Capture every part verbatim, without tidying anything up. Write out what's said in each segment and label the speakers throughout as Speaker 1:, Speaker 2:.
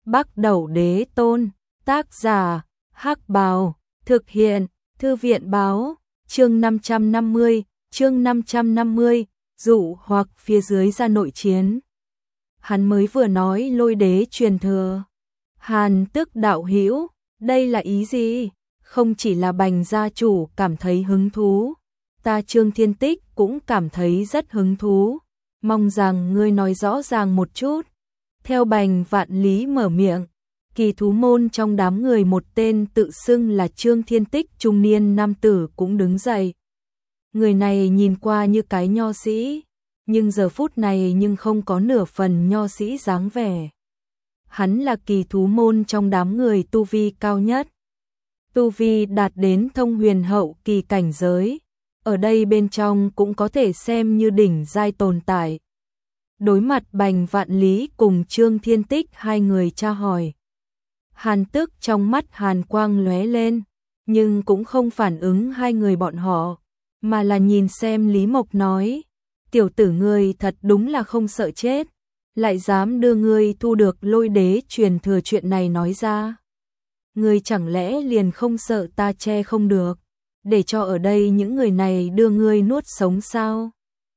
Speaker 1: Bắc Đẩu Đế Tôn, tác giả, Hắc Bào, thực hiện, Thư viện báo, chương năm trăm năm mươi, chương năm trăm năm mươi, dụ hoặc phía dưới ra nội chiến. Hắn mới vừa nói Lôi đế truyền thừa. Hàn Tức đạo hữu, đây là ý gì? Không chỉ là Bành gia chủ cảm thấy hứng thú, ta Trương Thiên Tích cũng cảm thấy rất hứng thú, mong rằng ngươi nói rõ ràng một chút. Theo Bành Vạn Lý mở miệng, Kỳ Thú môn trong đám người một tên tự xưng là Trương Thiên Tích trung niên nam tử cũng đứng dậy. Người này nhìn qua như cái nho sĩ, nhưng giờ phút này nhưng không có nửa phần nho sĩ dáng vẻ. Hắn là Kỳ Thú môn trong đám người tu vi cao nhất. Tu vi đạt đến thông huyền hậu kỳ cảnh giới, ở đây bên trong cũng có thể xem như đỉnh giai tồn tại. Đối mặt Bành Vạn Lý cùng Trương Thiên Tích hai người tra hỏi. Hàn Tức trong mắt hàn quang lóe lên, nhưng cũng không phản ứng hai người bọn họ, mà là nhìn xem Lý Mộc nói, tiểu tử ngươi thật đúng là không sợ chết, lại dám đưa ngươi thu được Lôi đế truyền thừa chuyện này nói ra. Ngươi chẳng lẽ liền không sợ ta che không được, để cho ở đây những người này đưa ngươi nuốt sống sao?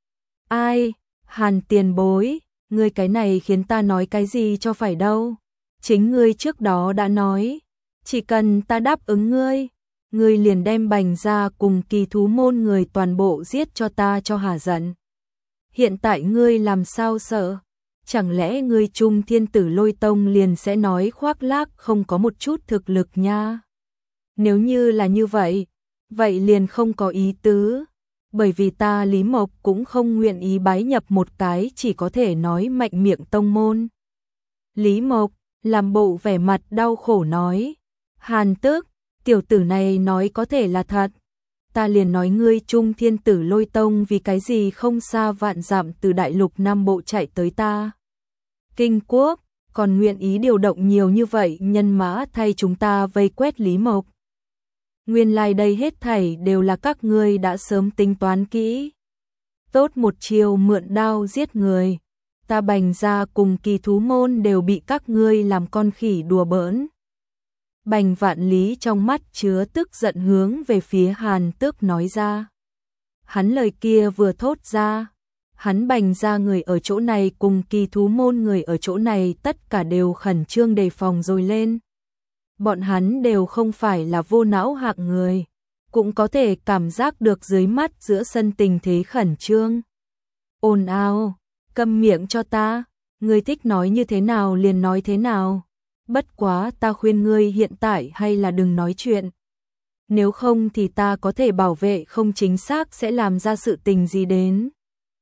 Speaker 1: Ai? Hàn tiền bối, ngươi cái này khiến ta nói cái gì cho phải đâu. Chính ngươi trước đó đã nói, chỉ cần ta đáp ứng ngươi, ngươi liền đem Bành gia cùng Kỳ Thú môn người toàn bộ giết cho ta cho hả giận. Hiện tại ngươi làm sao sợ? Chẳng lẽ ngươi Trung Thiên Tử Lôi Tông liền sẽ nói khoác lác không có một chút thực lực nha? Nếu như là như vậy, vậy liền không có ý tứ. Bởi vì ta Lý Mộc cũng không nguyện ý bái nhập một cái chỉ có thể nói mạnh miệng tông môn. Lý Mộc làm bộ vẻ mặt đau khổ nói, Hàn Tức, tiểu tử này nói có thể là thật. Ta liền nói ngươi Trung Thiên Tử Lôi Tông vì cái gì không xa vạn dặm từ đại lục Nam Bộ chạy tới ta Kinh Quốc, còn nguyện ý điều động nhiều như vậy nhân mã thay chúng ta vây quét Lý Mộc. Nguyên lai like đây hết thảy đều là các ngươi đã sớm tính toán kỹ. Tốt một chiều mượn đao giết người, ta Bành gia cùng Kỳ Thú môn đều bị các ngươi làm con khỉ đùa bỡn. Bành Vạn Lý trong mắt chứa tức giận hướng về phía Hàn Tước nói ra. Hắn lời kia vừa thốt ra, hắn Bành gia người ở chỗ này cùng Kỳ Thú môn người ở chỗ này tất cả đều khẩn trương đề phòng rồi lên. Bọn hắn đều không phải là vô não hạng người, cũng có thể cảm giác được dưới mắt giữa sân tình thế khẩn trương. Ồn ào, câm miệng cho ta, ngươi thích nói như thế nào liền nói thế nào. Bất quá ta khuyên ngươi hiện tại hay là đừng nói chuyện. Nếu không thì ta có thể bảo vệ không chính xác sẽ làm ra sự tình gì đến.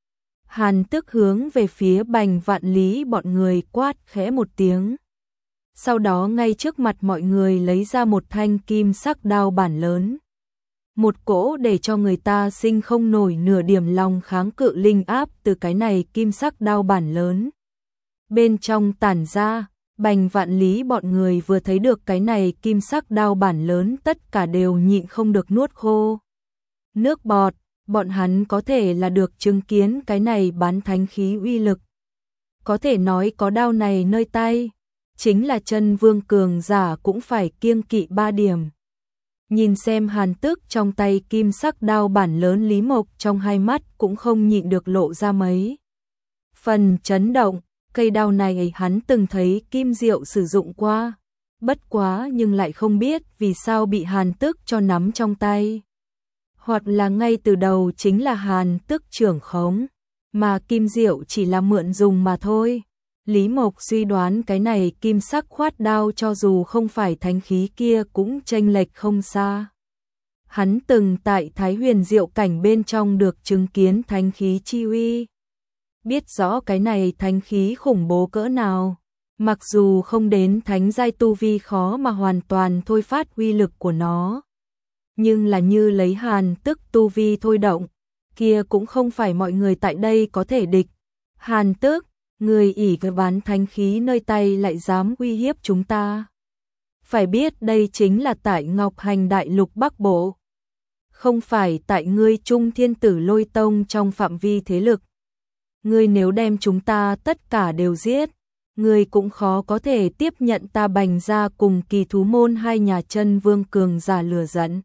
Speaker 1: Hàn Tức hướng về phía Bành Vạn Lý bọn người quát khẽ một tiếng. Sau đó ngay trước mặt mọi người lấy ra một thanh kim sắc đao bản lớn. Một cỗ để cho người ta sinh không nổi nửa điểm lòng kháng cự linh áp từ cái này kim sắc đao bản lớn. Bên trong tản ra, Bành Vạn Lý bọn người vừa thấy được cái này kim sắc đao bản lớn tất cả đều nhịn không được nuốt khô nước bọt, bọn hắn có thể là được chứng kiến cái này bán thánh khí uy lực. Có thể nói có đao này nơi tay, chính là chân vương cường giả cũng phải kiêng kỵ ba điểm. Nhìn xem Hàn Tức trong tay kim sắc đao bản lớn, Lý Mộc trong hai mắt cũng không nhịn được lộ ra mấy phần chấn động. Cây đao này hắn từng thấy Kim Diệu sử dụng qua, bất quá nhưng lại không biết vì sao bị Hàn Tức cho nắm trong tay. Hoặc là ngay từ đầu chính là Hàn Tức trưởng khống, mà Kim Diệu chỉ là mượn dùng mà thôi. Lý Mộc suy đoán cái này kim sắc khoát đao cho dù không phải thánh khí kia cũng chênh lệch không xa. Hắn từng tại Thái Huyền Diệu cảnh bên trong được chứng kiến thánh khí chi uy. Biết rõ cái này thánh khí khủng bố cỡ nào, mặc dù không đến thánh giai tu vi khó mà hoàn toàn thôi phát uy lực của nó. Nhưng là như lấy Hàn Tức tu vi thôi động, kia cũng không phải mọi người tại đây có thể địch. Hàn Tức, người ỷ cái bán thánh khí nơi tay lại dám uy hiếp chúng ta. Phải biết đây chính là tại Ngọc Hành Đại Lục Bắc Bộ. Không phải tại ngươi Trung Thiên Tử Lôi Tông trong phạm vi thế lực. Ngươi nếu đem chúng ta tất cả đều giết, ngươi cũng khó có thể tiếp nhận ta Bành gia cùng Kỳ Thú môn hai nhà chân vương cường giả lừa dẫn.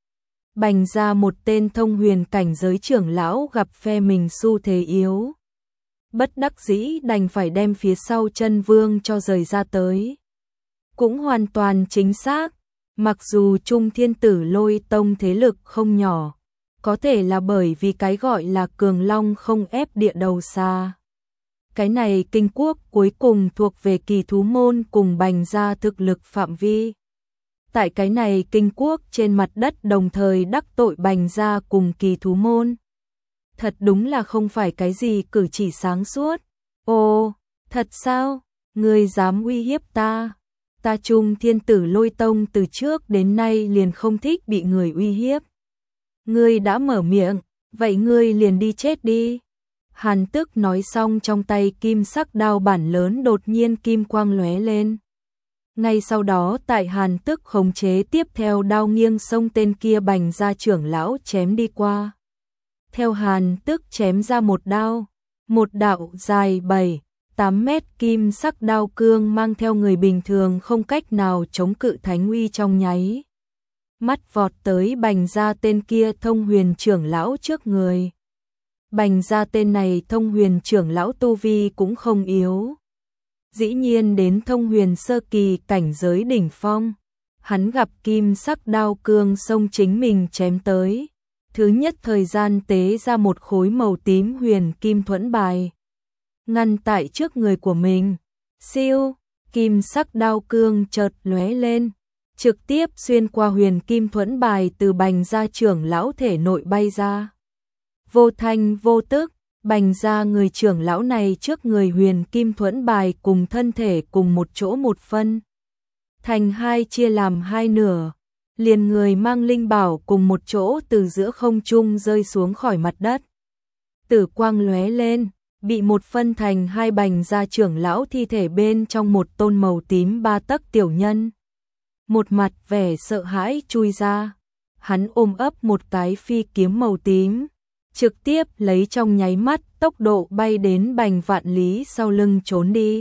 Speaker 1: Bành gia một tên thông huyền cảnh giới trưởng lão gặp phe mình xu thế yếu. Bất đắc dĩ đành phải đem phía sau chân vương cho rời ra tới. Cũng hoàn toàn chính xác, mặc dù Trung Thiên Tử Lôi Tông thế lực không nhỏ, có thể là bởi vì cái gọi là cường long không ép địa đầu xa. Cái này kinh quốc cuối cùng thuộc về Kỳ Thú môn cùng Bành gia thực lực phạm vi. Tại cái này kinh quốc trên mặt đất đồng thời đắc tội Bành gia cùng Kỳ Thú môn. Thật đúng là không phải cái gì cử chỉ sáng suốt. Ồ, thật sao? Ngươi dám uy hiếp ta? Ta Trung Thiên Tử Lôi Tông từ trước đến nay liền không thích bị người uy hiếp. Ngươi đã mở miệng, vậy ngươi liền đi chết đi. Hàn Tức nói xong trong tay kim sắc đao bản lớn đột nhiên kim quang lóe lên. Ngay sau đó tại Hàn Tức khống chế tiếp theo đao nghiêng xông tên kia Bành gia trưởng lão chém đi qua. Theo Hàn Tức chém ra một đao, một đạo dài bảy, tám mét kim sắc đao cương mang theo người bình thường không cách nào chống cự thánh uy trong nháy. Mắt vọt tới Bành gia tên kia thông huyền trưởng lão trước người. Bành gia tên này thông huyền trưởng lão tu vi cũng không yếu. Dĩ nhiên đến thông huyền sơ kỳ cảnh giới đỉnh phong. Hắn gặp kim sắc đao cương xông chính mình chém tới. Thứ nhất thời gian tế ra một khối màu tím huyền kim thuẫn bài. Ngăn tại trước người của mình. Siêu, kim sắc đao cương chợt lóe lên. Trực tiếp xuyên qua huyền kim thuẫn bài từ Bành gia trưởng lão thể nội bay ra. Vô thanh vô tức, Bành gia người trưởng lão này trước người huyền kim thuẫn bài cùng thân thể cùng một chỗ một phân. Thành hai chia làm hai nửa, liền người mang linh bảo cùng một chỗ từ giữa không trung rơi xuống khỏi mặt đất. Tử quang lóe lên, bị một phân thành hai Bành gia trưởng lão thi thể bên trong một tôn màu tím ba tấc tiểu nhân. Một mặt vẻ sợ hãi chui ra, hắn ôm ấp một cái phi kiếm màu tím. Trực tiếp lấy trong nháy mắt tốc độ bay đến Bành Vạn Lý sau lưng trốn đi.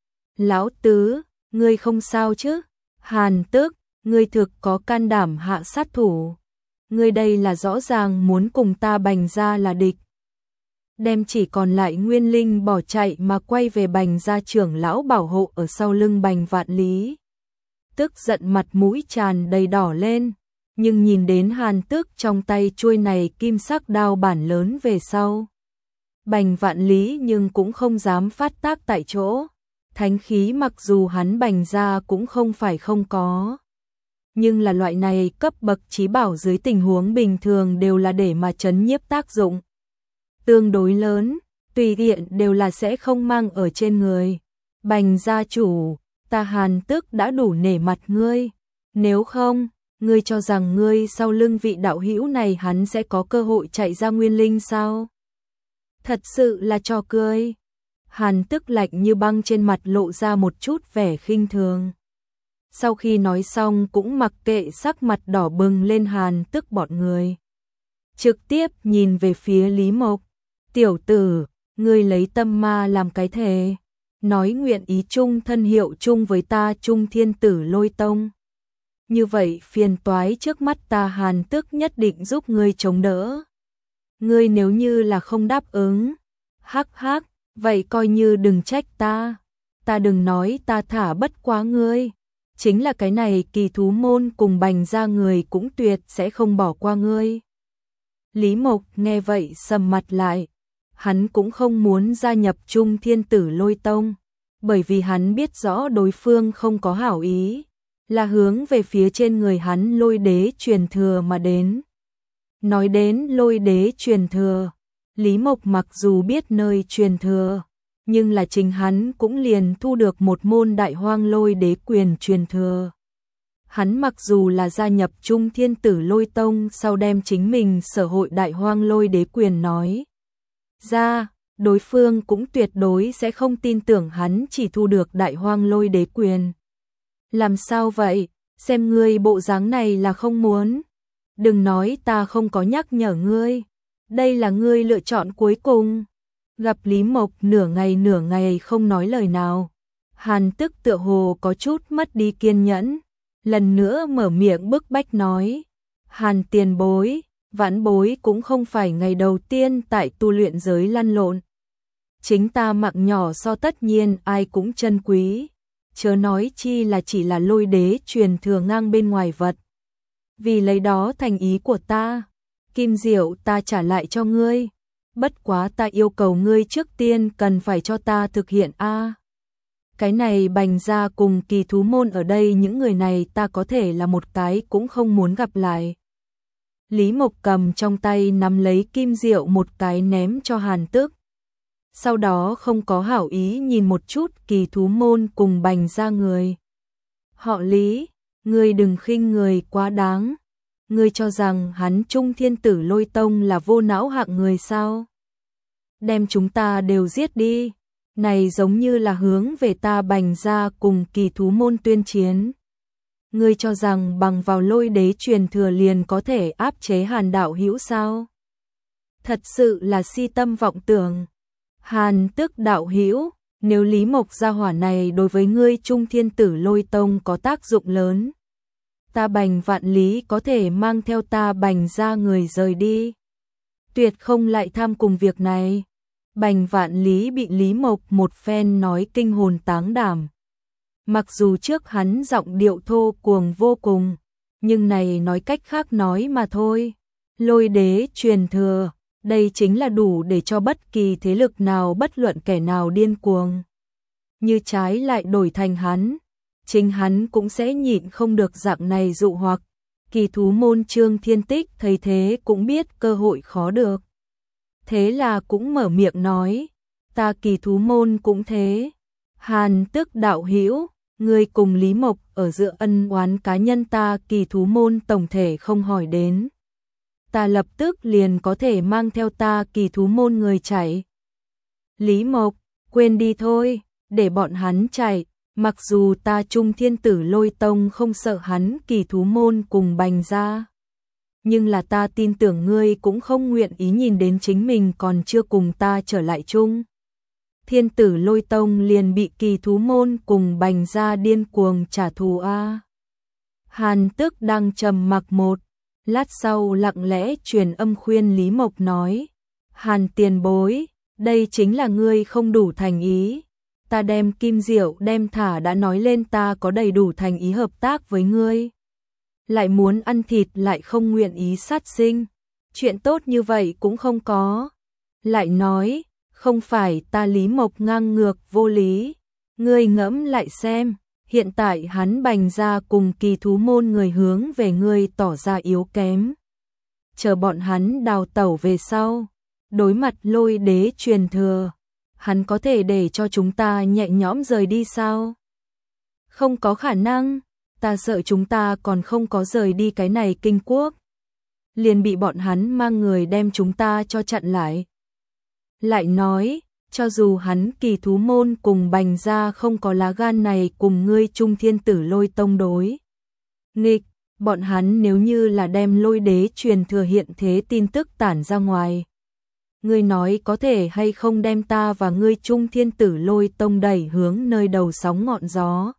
Speaker 1: Lão tứ, ngươi không sao chứ? Hàn Tức, ngươi thực có can đảm hạ sát thủ. Ngươi đây là rõ ràng muốn cùng ta Bành gia là địch. Đem chỉ còn lại nguyên linh bỏ chạy mà quay về Bành gia trưởng lão bảo hộ ở sau lưng Bành Vạn Lý. Tức giận mặt mũi tràn đầy đỏ lên. Nhưng nhìn đến Hàn Tức trong tay chuôi này kim sắc đao bản lớn về sau. Bành Vạn Lý nhưng cũng không dám phát tác tại chỗ. Thánh khí mặc dù hắn Bành gia cũng không phải không có. Nhưng là loại này cấp bậc chí bảo dưới tình huống bình thường đều là để mà trấn nhiếp tác dụng. Tương đối lớn, tùy tiện đều là sẽ không mang ở trên người. Bành gia chủ, ta Hàn Tức đã đủ nể mặt ngươi. Nếu không... Ngươi cho rằng ngươi sau lưng vị đạo hữu này hắn sẽ có cơ hội chạy ra nguyên linh sao? Thật sự là trò cười. Hàn Tức lạnh như băng trên mặt lộ ra một chút vẻ khinh thường. Sau khi nói xong cũng mặc kệ sắc mặt đỏ bừng lên Hàn Tức bọn người. Trực tiếp nhìn về phía Lý Mộc. Tiểu tử, ngươi lấy tâm ma làm cái thề. Nói nguyện ý chung thân hiệu chung với ta Trung Thiên Tử Lôi Tông. Như vậy phiền toái trước mắt ta Hàn Tức nhất định giúp ngươi chống đỡ. Ngươi nếu như là không đáp ứng, hắc hắc, vậy coi như đừng trách ta. Ta đừng nói ta thả bất quá ngươi. Chính là cái này Kỳ Thú môn cùng Bành gia người cũng tuyệt sẽ không bỏ qua ngươi. Lý Mộc nghe vậy sầm mặt lại. Hắn cũng không muốn gia nhập Trung Thiên Tử Lôi Tông. Bởi vì hắn biết rõ đối phương không có hảo ý. Là hướng về phía trên người hắn lôi đế truyền thừa mà đến. Nói đến lôi đế truyền thừa, Lý Mộc mặc dù biết nơi truyền thừa, nhưng là chính hắn cũng liền thu được một môn đại hoang lôi đế quyền truyền thừa. Hắn mặc dù là gia nhập Trung Thiên Tử Lôi Tông sau đem chính mình sở hội đại hoang lôi đế quyền nói ra, đối phương cũng tuyệt đối sẽ không tin tưởng hắn chỉ thu được đại hoang lôi đế quyền. Làm sao vậy? Xem ngươi bộ dáng này là không muốn. Đừng nói ta không có nhắc nhở ngươi. Đây là ngươi lựa chọn cuối cùng. Gặp Lý Mộc nửa ngày nửa ngày không nói lời nào. Hàn Tức tựa hồ có chút mất đi kiên nhẫn, lần nữa mở miệng bức bách nói, Hàn tiền bối, vãn bối cũng không phải ngày đầu tiên tại tu luyện giới lăn lộn. Chính ta mạng nhỏ so tất nhiên ai cũng trân quý, chớ nói chi là chỉ là lôi đế truyền thừa ngang bên ngoài vật. Vì lấy đó thành ý của ta, kim diệu ta trả lại cho ngươi, bất quá ta yêu cầu ngươi trước tiên cần phải cho ta thực hiện a. Cái này Bành gia cùng Kỳ thú môn ở đây những người này ta có thể là một cái cũng không muốn gặp lại. Lý Mộc cầm trong tay nắm lấy kim diệu một cái ném cho Hàn Tức. Sau đó không có hảo ý nhìn một chút Kỳ thú môn cùng Bành gia người. Họ Lý, ngươi đừng khinh người quá đáng. Ngươi cho rằng hắn Trung Thiên Tử Lôi Tông là vô não hạng người sao? Đem chúng ta đều giết đi. Này giống như là hướng về ta Bành gia cùng Kỳ thú môn tuyên chiến. Ngươi cho rằng bằng vào lôi đế truyền thừa liền có thể áp chế Hàn đạo hữu sao? Thật sự là si tâm vọng tưởng. Hàn Tức đạo hữu, nếu Lý Mộc gia hỏa này đối với ngươi Trung Thiên Tử Lôi Tông có tác dụng lớn, ta Bành Vạn Lý có thể mang theo ta Bành gia người rời đi. Tuyệt không lại tham cùng việc này. Bành Vạn Lý bị Lý Mộc một phen nói kinh hồn táng đảm. Mặc dù trước hắn giọng điệu thô cuồng vô cùng, nhưng này nói cách khác nói mà thôi. Lôi đế truyền thừa, đây chính là đủ để cho bất kỳ thế lực nào bất luận kẻ nào điên cuồng. Như trái lại đổi thành hắn, chính hắn cũng sẽ nhịn không được dạng này dụ hoặc. Kỳ thú môn Trương Thiên Tích thấy thế cũng biết cơ hội khó được. Thế là cũng mở miệng nói, ta Kỳ thú môn cũng thế. Hàn Tức đạo hữu, ngươi cùng Lý Mộc ở giữa ân oán cá nhân ta Kỳ thú môn tổng thể không hỏi đến. Ta lập tức liền có thể mang theo ta Kỳ thú môn người chạy. Lý Mộc, quên đi thôi, để bọn hắn chạy, mặc dù ta Trung Thiên Tử Lôi Tông không sợ hắn Kỳ thú môn cùng Bành gia. Nhưng là ta tin tưởng ngươi cũng không nguyện ý nhìn đến chính mình còn chưa cùng ta trở lại chung. Thiên Tử Lôi Tông liền bị Kỳ thú môn cùng Bành gia điên cuồng trả thù a. Hàn Tức đang trầm mặc một lát sau lặng lẽ truyền âm khuyên Lý Mộc nói, Hàn tiền bối, đây chính là ngươi không đủ thành ý. Ta đem kim diệu đem thả đã nói lên ta có đầy đủ thành ý hợp tác với ngươi. Lại muốn ăn thịt lại không nguyện ý sát sinh. Chuyện tốt như vậy cũng không có. Lại nói, không phải ta Lý Mộc ngang ngược vô lý. Ngươi ngẫm lại xem, hiện tại hắn Bành gia cùng Kỳ thú môn người hướng về ngươi tỏ ra yếu kém. Chờ bọn hắn đào tẩu về sau, đối mặt lôi đế truyền thừa, hắn có thể để cho chúng ta nhẹ nhõm rời đi sao? Không có khả năng, ta sợ chúng ta còn không có rời đi cái này kinh quốc. Liền bị bọn hắn mang người đem chúng ta cho chặn lại. Lại nói, cho dù hắn Kỳ thú môn cùng Bành gia không có lá gan này cùng ngươi Trung Thiên Tử Lôi Tông đối nghịch, bọn hắn nếu như là đem lôi đế truyền thừa hiện thế tin tức tản ra ngoài. Ngươi nói có thể hay không đem ta và ngươi Trung Thiên Tử Lôi Tông đẩy hướng nơi đầu sóng ngọn gió?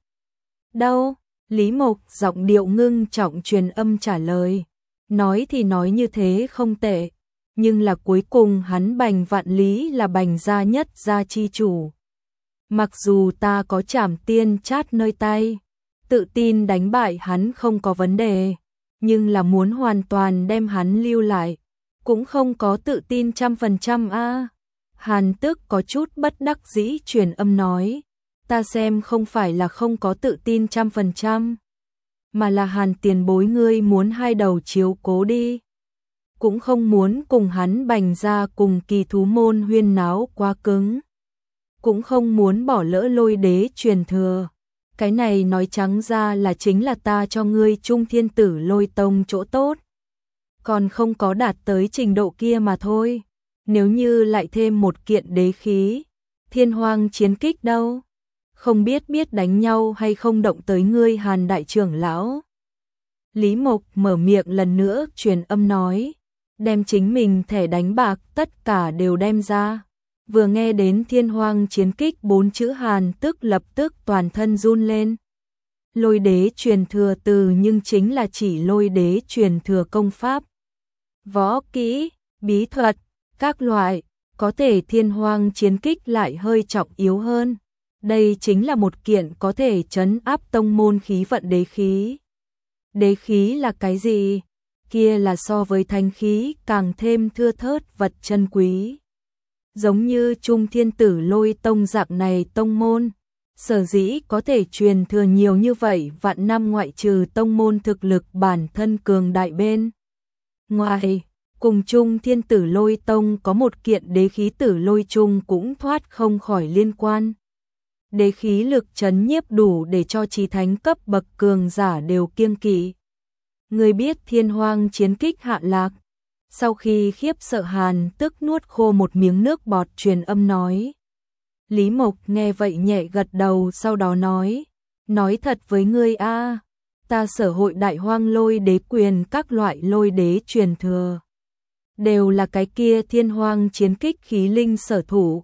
Speaker 1: Đâu? Lý Mộc giọng điệu ngưng trọng truyền âm trả lời. Nói thì nói như thế không tệ, nhưng là cuối cùng hắn Bành Vạn Lý là Bành gia nhất gia chi chủ. Mặc dù ta có trảm tiên chát nơi tay, tự tin đánh bại hắn không có vấn đề, nhưng là muốn hoàn toàn đem hắn lưu lại, cũng không có tự tin trăm phần trăm a. Hàn Tức có chút bất đắc dĩ truyền âm nói, ta xem không phải là không có tự tin trăm phần trăm, mà là Hàn tiền bối ngươi muốn hai đầu chiếu cố đi. Cũng không muốn cùng hắn Bành gia cùng Kỳ thú môn huyên náo quá cứng. Cũng không muốn bỏ lỡ lôi đế truyền thừa. Cái này nói trắng ra là chính là ta cho ngươi Trung Thiên Tử Lôi Tông chỗ tốt. Còn không có đạt tới trình độ kia mà thôi. Nếu như lại thêm một kiện đế khí, thiên hoang chiến kích đâu? Không biết biết đánh nhau hay không động tới ngươi Hàn đại trưởng lão. Lý Mộc mở miệng lần nữa truyền âm nói, đem chính mình thẻ đánh bạc tất cả đều đem ra. Vừa nghe đến thiên hoang chiến kích bốn chữ Hàn tức lập tức toàn thân run lên. Lôi đế truyền thừa từ nhưng chính là chỉ lôi đế truyền thừa công pháp, võ kỹ, bí thuật, các loại, có thể thiên hoang chiến kích lại hơi trọng yếu hơn. Đây chính là một kiện có thể trấn áp tông môn khí vận đế khí. Đế khí là cái gì? Kia là so với thánh khí càng thêm thưa thớt vật chân quý. Giống như Trung Thiên Tử Lôi Tông dạng này tông môn, sở dĩ có thể truyền thừa nhiều như vậy vạn năm ngoại trừ tông môn thực lực bản thân cường đại bên ngoài, cùng Trung Thiên Tử Lôi Tông có một kiện đế khí Tử Lôi chung cũng thoát không khỏi liên quan. Đế khí lực trấn nhiếp đủ để cho chí thánh cấp bậc cường giả đều kiêng kỵ. Người biết thiên hoang chiến kích hạ lạc, sau khi khiếp sợ Hàn tức nuốt khô một miếng nước bọt truyền âm nói. Lý Mộc nghe vậy nhẹ gật đầu sau đó nói, nói thật với ngươi a, ta sở hội đại hoang lôi đế quyền các loại lôi đế truyền thừa. Đều là cái kia thiên hoang chiến kích khí linh sở thủ.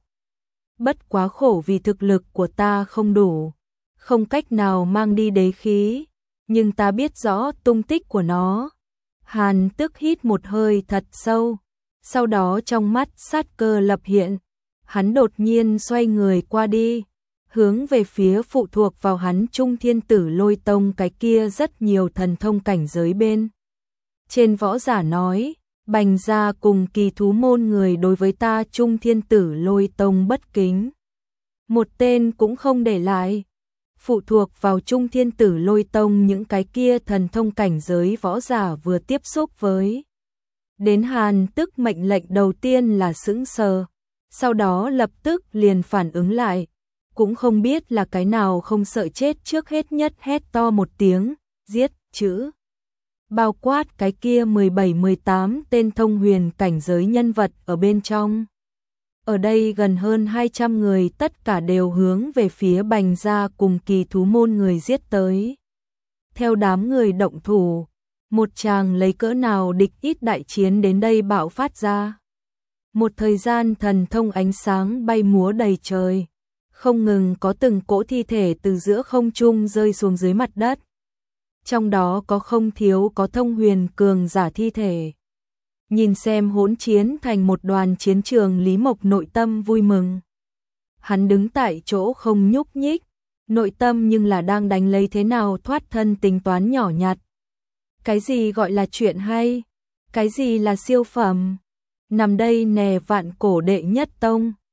Speaker 1: Bất quá khổ vì thực lực của ta không đủ, không cách nào mang đi đế khí, nhưng ta biết rõ tung tích của nó. Hàn tức hít một hơi thật sâu, sau đó trong mắt sát cơ lập hiện, hắn đột nhiên xoay người qua đi, hướng về phía phụ thuộc vào hắn Trung Thiên Tử Lôi Tông cái kia rất nhiều thần thông cảnh giới bên. Trên võ giả nói, Bành gia cùng Kỳ Thú môn người đối với ta Trung Thiên Tử Lôi Tông bất kính, một tên cũng không để lại. Phụ thuộc vào Trung Thiên Tử Lôi Tông những cái kia thần thông cảnh giới võ giả vừa tiếp xúc với đến Hàn tức mệnh lệnh đầu tiên là sững sờ, sau đó lập tức liền phản ứng lại, cũng không biết là cái nào không sợ chết trước hết nhất hét to một tiếng, giết chữ. Bao quát cái kia mười bảy mười tám tên thông huyền cảnh giới nhân vật ở bên trong. Ở đây gần hơn hai trăm người tất cả đều hướng về phía Bành gia cùng Kỳ Thú môn người giết tới. Theo đám người động thủ, một tràng lấy cỡ nào địch ít đại chiến đến đây bạo phát ra. Một thời gian thần thông ánh sáng bay múa đầy trời, không ngừng có từng cỗ thi thể từ giữa không trung rơi xuống dưới mặt đất. Trong đó có không thiếu có thông huyền cường giả thi thể. Nhìn xem hỗn chiến thành một đoàn chiến trường, Lý Mộc nội tâm vui mừng. Hắn đứng tại chỗ không nhúc nhích, nội tâm nhưng là đang đánh lấy thế nào thoát thân tính toán nhỏ nhặt. Cái gì gọi là chuyện hay? Cái gì là siêu phẩm? Nằm đây nè vạn cổ đệ nhất tông,